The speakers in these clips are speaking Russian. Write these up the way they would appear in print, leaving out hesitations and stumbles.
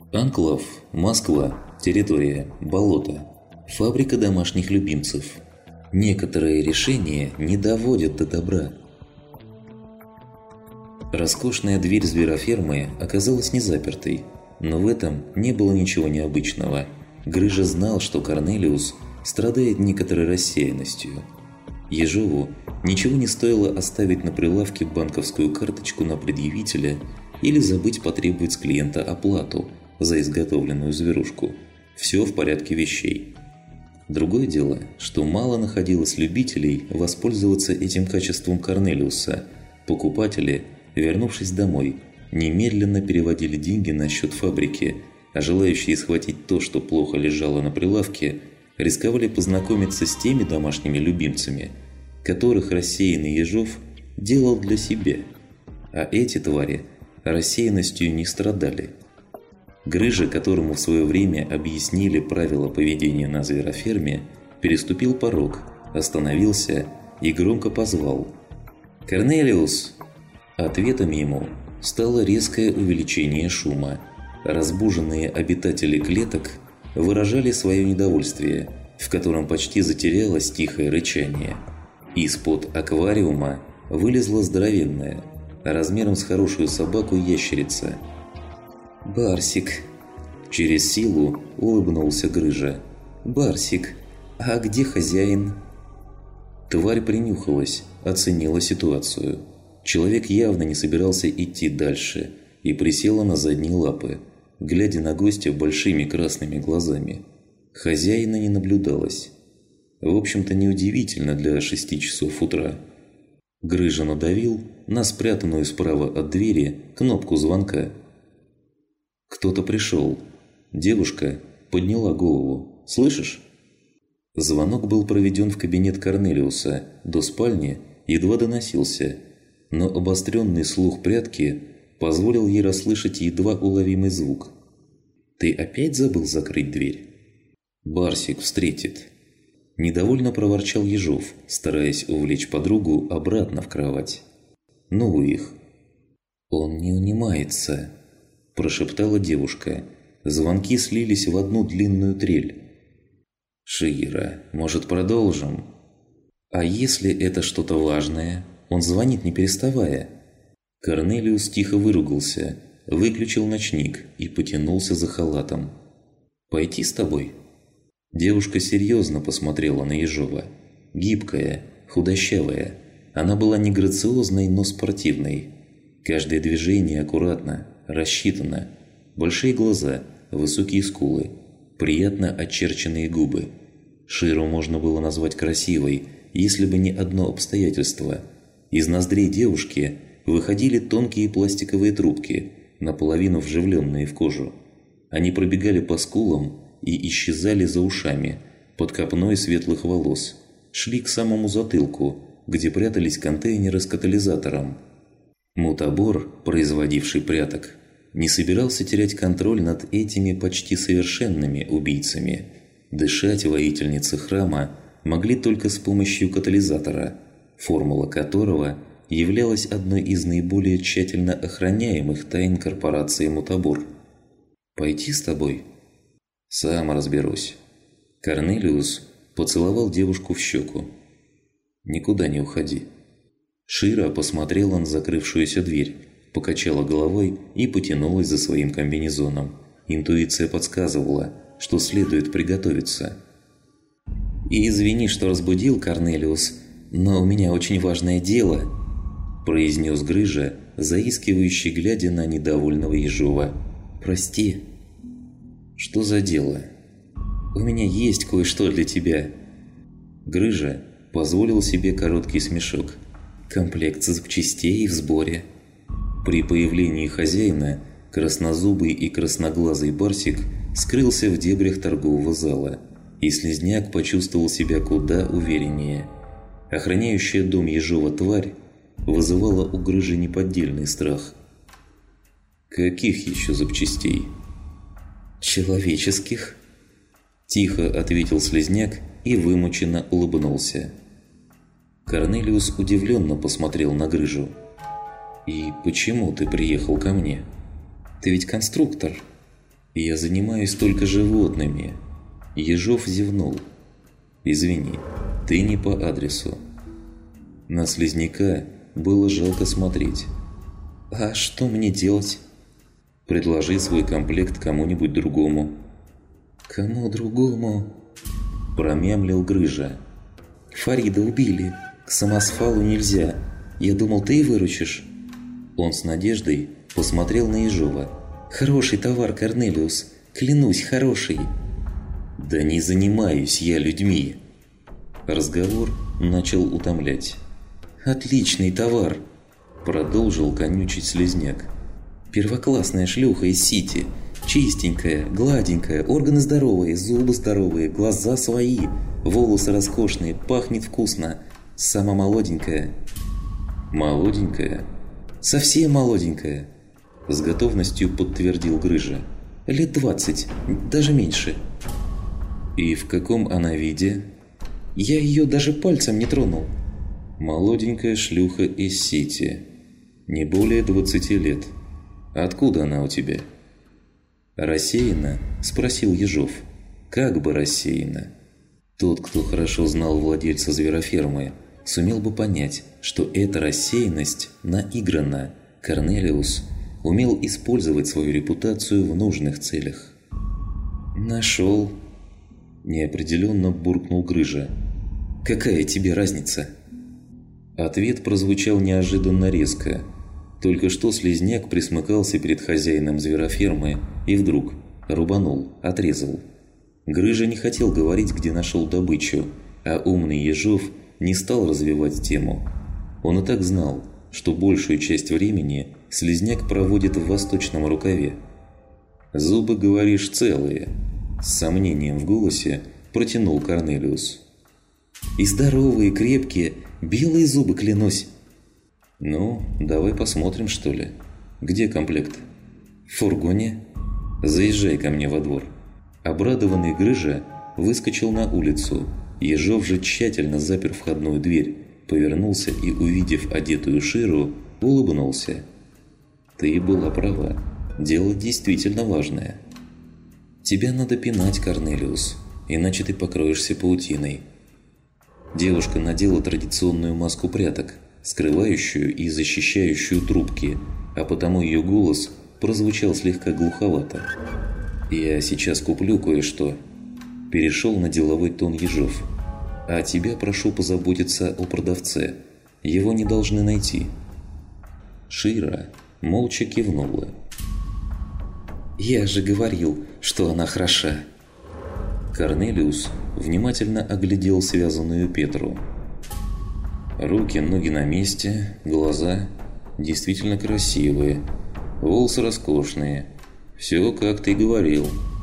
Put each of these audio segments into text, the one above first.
Анклав, Москва, территория, болото, фабрика домашних любимцев. Некоторые решения не доводят до добра. Роскошная дверь зверофермы оказалась не запертой, но в этом не было ничего необычного. Грыжа знал, что Корнелиус страдает некоторой рассеянностью. Ежову ничего не стоило оставить на прилавке банковскую карточку на предъявителя или забыть потребовать с клиента оплату за изготовленную зверушку. Все в порядке вещей. Другое дело, что мало находилось любителей воспользоваться этим качеством Корнелиуса. Покупатели, вернувшись домой, немедленно переводили деньги на счет фабрики, а желающие схватить то, что плохо лежало на прилавке, рисковали познакомиться с теми домашними любимцами, которых рассеянный Ежов делал для себя, а эти твари рассеянностью не страдали. Грыжа, которому в свое время объяснили правила поведения на звероферме, переступил порог, остановился и громко позвал: «Корнелиус!». Ответом ему стало резкое увеличение шума. Разбуженные обитатели клеток выражали свое недовольствие, в котором почти затерялось тихое рычание. Из-под аквариума вылезла здоровенная, размером с хорошую собаку, ящерица. «Барсик!» Через силу улыбнулся Грыжа. «Барсик, а где хозяин?» Тварь принюхалась, оценила ситуацию. Человек явно не собирался идти дальше и присела на задние лапы, глядя на гостя большими красными глазами. Хозяина не наблюдалось. В общем-то, неудивительно для 6 часов утра. Грыжа надавил на спрятанную справа от двери кнопку звонка. Кто-то пришел. Девушка подняла голову. «Слышишь?» Звонок был проведен в кабинет Корнелиуса. До спальни едва доносился, но обостренный слух прятки позволил ей расслышать едва уловимый звук. «Ты опять забыл закрыть дверь?» «Барсик встретит». Недовольно проворчал Ежов, стараясь увлечь подругу обратно в кровать. «Ну вы их!» «Он не унимается», – прошептала девушка. Звонки слились в одну длинную трель. «Шира, может, продолжим?» «А если это что-то важное? Он звонит, не переставая». Корнелиус тихо выругался, выключил ночник и потянулся за халатом. «Пойти с тобой?» Девушка серьезно посмотрела на Ежова. Гибкая, худощавая. Она была не грациозной, но спортивной. Каждое движение аккуратно, рассчитано. Большие глаза, высокие скулы, приятно очерченные губы. Ширу можно было назвать красивой, если бы не одно обстоятельство. Из ноздрей девушки выходили тонкие пластиковые трубки, наполовину вживленные в кожу. Они пробегали по скулам и исчезали за ушами, под копной светлых волос, шли к самому затылку, где прятались контейнеры с катализатором. Мутабор, производивший пряток, не собирался терять контроль над этими почти совершенными убийцами. Дышать воительницы храма могли только с помощью катализатора, формула которого являлась одной из наиболее тщательно охраняемых тайн корпорации Мутабор. «Пойти с тобой?» «Сам разберусь». Корнелиус поцеловал девушку в щеку. «Никуда не уходи». Шира посмотрела на закрывшуюся дверь, покачала головой и потянулась за своим комбинезоном. Интуиция подсказывала, что следует приготовиться. «И извини, что разбудил, Корнелиус, но у меня очень важное дело», – произнес Грыжа, заискивающий, глядя на недовольного Ежова. «Прости». «Что за дело?» «У меня есть кое-что для тебя». Грыжа позволил себе короткий смешок. «Комплект запчастей в сборе». При появлении хозяина краснозубый и красноглазый Барсик скрылся в дебрях торгового зала, и Слизняк почувствовал себя куда увереннее. Охраняющая дом Ежова тварь вызывала у Грыжи неподдельный страх. «Каких еще запчастей?» «Человеческих», – тихо ответил Слизняк и вымученно улыбнулся. Корнелиус удивленно посмотрел на Грыжу. «И почему ты приехал ко мне? Ты ведь конструктор». «Я занимаюсь только животными». Ежов зевнул. «Извини, ты не по адресу». На слизняка было жалко смотреть. «А что мне делать?» «Предложи свой комплект кому-нибудь другому». «Кому другому?» Промямлил Грыжа. «Фарида убили. К самосвалу нельзя. Я думал, ты выручишь». Он с надеждой посмотрел на Ежова. «Хороший товар, Корнелиус. Клянусь, хороший». «Да не занимаюсь я людьми». Разговор начал утомлять. «Отличный товар», – продолжил конючить слизняк. «Первоклассная шлюха из Сити. Чистенькая, гладенькая, органы здоровые, зубы здоровые, глаза свои, волосы роскошные, пахнет вкусно. Сама молоденькая». «Молоденькая?» «Совсем молоденькая», – с готовностью подтвердил Грыжа. «Лет 20, даже меньше». «И в каком она виде?» «Я ее даже пальцем не тронул». «Молоденькая шлюха из Сити. Не более 20 лет. Откуда она у тебя?» «Рассеянно?» – спросил Ежов. «Как бы рассеянно?» Тот, кто хорошо знал владельца зверофермы, сумел бы понять, что эта рассеянность наигранна. Корнелиус умел использовать свою репутацию в нужных целях. «Нашел!» – неопределенно буркнул Грыжа. «Какая тебе разница?» Ответ прозвучал неожиданно резко. Только что слизняк присмыкался перед хозяином зверофермы и вдруг рубанул, отрезал. Грыжа не хотел говорить, где нашел добычу, а умный Ежов не стал развивать тему. Он и так знал, что большую часть времени слизняк проводит в восточном рукаве. «Зубы, говоришь, целые?» С сомнением в голосе протянул Корнелиус. «И здоровые, крепкие, белые зубы, клянусь». «Ну, давай посмотрим, что ли. Где комплект?» «В фургоне». «Заезжай ко мне во двор». Обрадованный Грыжа выскочил на улицу. Ежов же тщательно запер входную дверь, повернулся и, увидев одетую Ширу, улыбнулся. «Ты была права. Дело действительно важное. Тебя надо пинать, Корнелиус, иначе ты покроешься паутиной». Девушка надела традиционную маску пряток, скрывающую и защищающую трубки, а потому ее голос прозвучал слегка глуховато. «Я сейчас куплю кое-что», – перешел на деловой тон Ежов. «А тебя прошу позаботиться о продавце. Его не должны найти». Шира молча кивнула. «Я же говорил, что она хороша». Корнелиус внимательно оглядел связанную Петру. Руки, ноги на месте, глаза действительно красивые, волосы роскошные. Все, как ты говорил.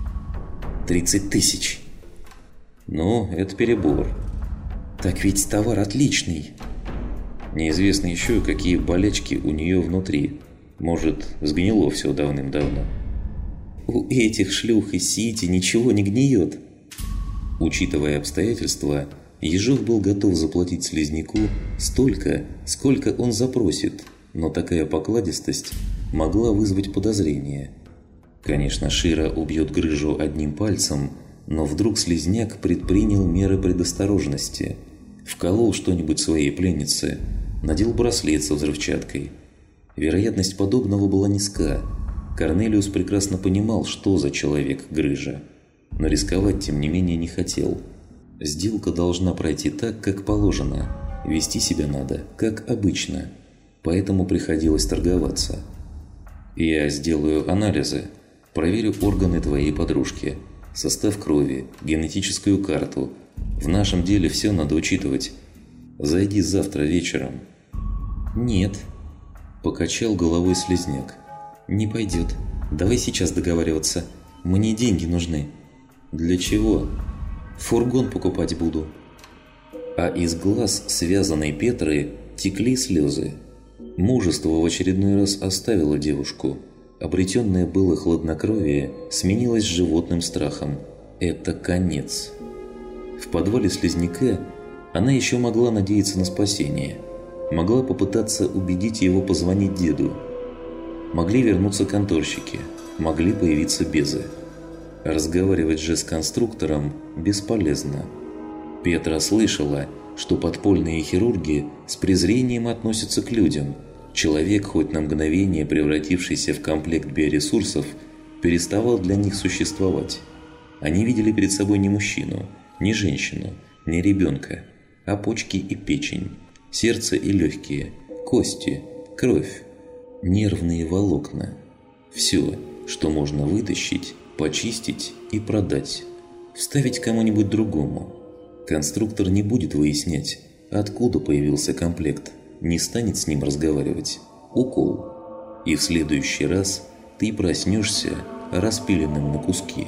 30 тысяч. Ну, это перебор. Так ведь товар отличный. Неизвестно еще, какие болячки у нее внутри. Может, сгнило все давным-давно. У этих шлюх из Сити ничего не гниет. Учитывая обстоятельства, Ежов был готов заплатить слизняку столько, сколько он запросит, но такая покладистость могла вызвать подозрение. Конечно, Шира убьет Грыжу одним пальцем, но вдруг слизняк предпринял меры предосторожности. Вколол что-нибудь своей пленнице, надел браслет со взрывчаткой. Вероятность подобного была низка. Корнелиус прекрасно понимал, что за человек Грыжа, но рисковать тем не менее не хотел. Сделка должна пройти так, как положено, вести себя надо, как обычно, поэтому приходилось торговаться. «Я сделаю анализы, проверю органы твоей подружки, состав крови, генетическую карту. В нашем деле все надо учитывать. Зайди завтра вечером». «Нет», – покачал головой слизняк. «Не пойдет. Давай сейчас договариваться. Мне деньги нужны». «Для чего?» «Фургон покупать буду». А из глаз связанной Петры текли слезы. Мужество в очередной раз оставило девушку. Обретенное было хладнокровие сменилось животным страхом. Это конец. В подвале слизняка она еще могла надеяться на спасение. Могла попытаться убедить его позвонить деду. Могли вернуться конторщики. могли появиться безы. Разговаривать же с конструктором бесполезно. Петра слышала, что подпольные хирурги с презрением относятся к людям. Человек, хоть на мгновение превратившийся в комплект биоресурсов, переставал для них существовать. Они видели перед собой не мужчину, не женщину, не ребенка, а почки и печень, сердце и легкие, кости, кровь, нервные волокна. Все, что можно вытащить, почистить и продать, вставить кому-нибудь другому. Конструктор не будет выяснять, откуда появился комплект, не станет с ним разговаривать. Укол. И в следующий раз ты проснешься распиленным на куски.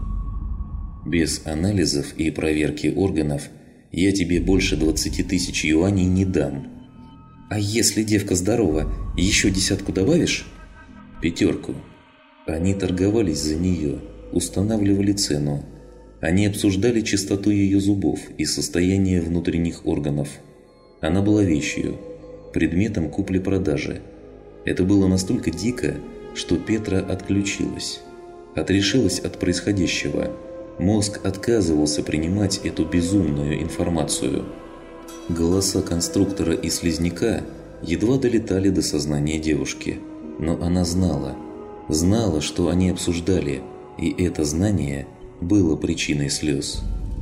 Без анализов и проверки органов я тебе больше 20 тысяч юаней не дам. А если девка здорова, еще 10 добавишь? 5. Они торговались за нее, устанавливали цену. Они обсуждали чистоту ее зубов и состояние внутренних органов. Она была вещью, предметом купли-продажи. Это было настолько дико, что Петра отключилась. Отрешилась от происходящего. Мозг отказывался принимать эту безумную информацию. Голоса конструктора и слизняка едва долетали до сознания девушки. Но она знала, что они обсуждали, и это знание было причиной слез.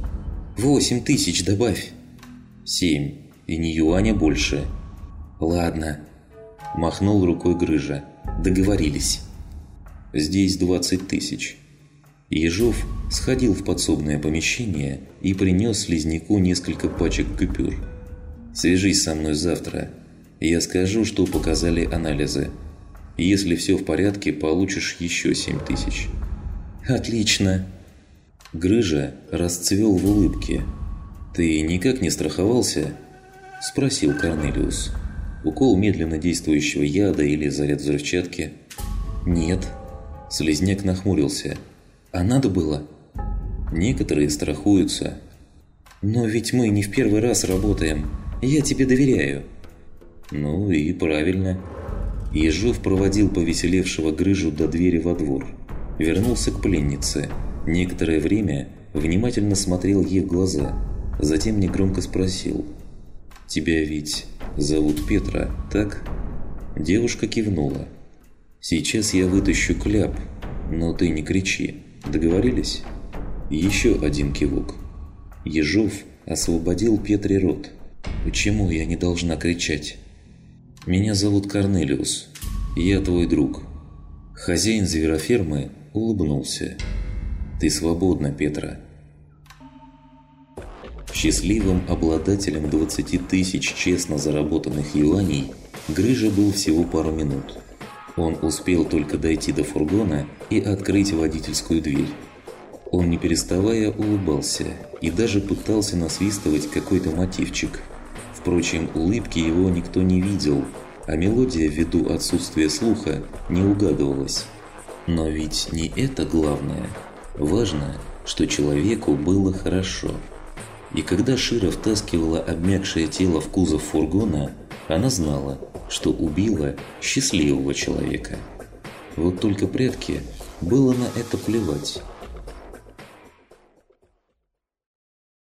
8 тысяч добавь. 7, и ни юаня больше. Ладно, махнул рукой Грыжа. Договорились. Здесь 20 тысяч. Ежов сходил в подсобное помещение и принес слизняку несколько пачек купюр. Свяжись со мной завтра. Я скажу, что показали анализы. Если все в порядке, получишь еще 7 тысяч. Отлично. Грыжа расцвел в улыбке. «Ты никак не страховался?» – спросил Корнелиус. «Укол медленно действующего яда или заряд взрывчатки?» «Нет». Слизняк нахмурился. «А надо было?» «Некоторые страхуются». «Но ведь мы не в первый раз работаем. Я тебе доверяю». «Ну и правильно». Ежов проводил повеселевшего Грыжу до двери во двор. Вернулся к пленнице. Некоторое время внимательно смотрел ей в глаза. Затем негромко спросил: «Тебя ведь зовут Петра, так?» Девушка кивнула. «Сейчас я вытащу кляп, но ты не кричи. Договорились?» Еще один кивок. Ежов освободил Петре рот. «Почему я не должна кричать?» «Меня зовут Корнелиус. Я твой друг». Хозяин зверофермы улыбнулся. «Ты свободна, Петра». Счастливым обладателем 20 тысяч честно заработанных юаней Грыжа был всего пару минут. Он успел только дойти до фургона и открыть водительскую дверь. Он, не переставая, улыбался и даже пытался насвистывать какой-то мотивчик. Впрочем, улыбки его никто не видел, а мелодия, ввиду отсутствия слуха, не угадывалась. Но ведь не это главное. Важно, что человеку было хорошо. И когда Шира втаскивала обмякшее тело в кузов фургона, она знала, что убила счастливого человека. Вот только прятке было на это плевать.